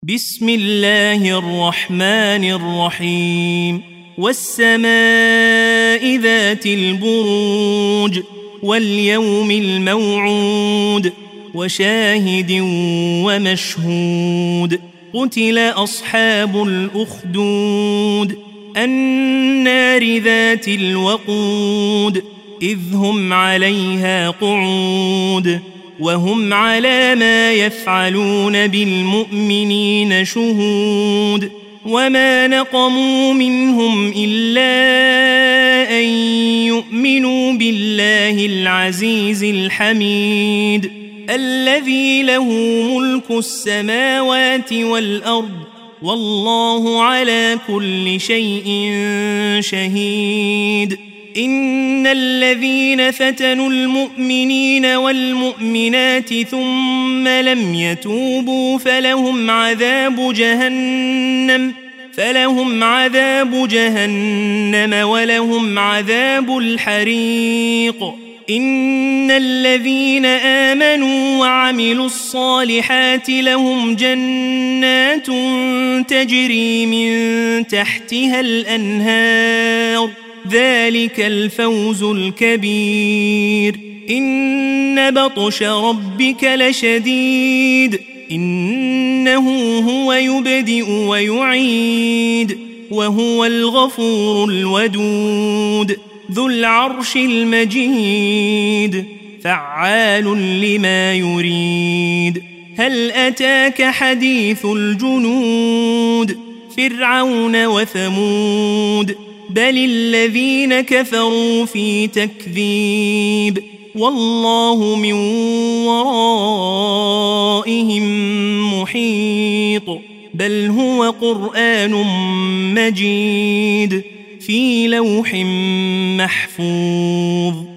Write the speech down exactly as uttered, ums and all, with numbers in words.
بسم الله الرحمن الرحيم والسماء ذات البروج واليوم الموعود وشاهد ومشهود قتل أصحاب الأخدود النار ذات الوقود إذ هم عليها قعود وهم على ما يفعلون بالمؤمنين شهود وما نقموا منهم إلا أن يؤمنوا بالله العزيز الحميد الذي له ملك السماوات والأرض والله على كل شيء شهيد إن الذين فتنوا المؤمنين والمؤمنات ثم لم يتوبوا فلهم عذاب جهنم فلهم عذاب جهنم ولهم عذاب الحريق إن الذين آمنوا وعملوا الصالحات لهم جنات تجري من تحتها الأنهار ذلك الفوز الكبير إن بطش ربك لشديد إنه هو يبدئ ويعيد وهو الغفور الودود ذو العرش المجيد فعال لما يريد هل أتاك حديث الجنود فرعون وثمود بل الذين كفروا في تكذيب والله من ورائهم محيط بل هو قرآن مجيد في لوح محفوظ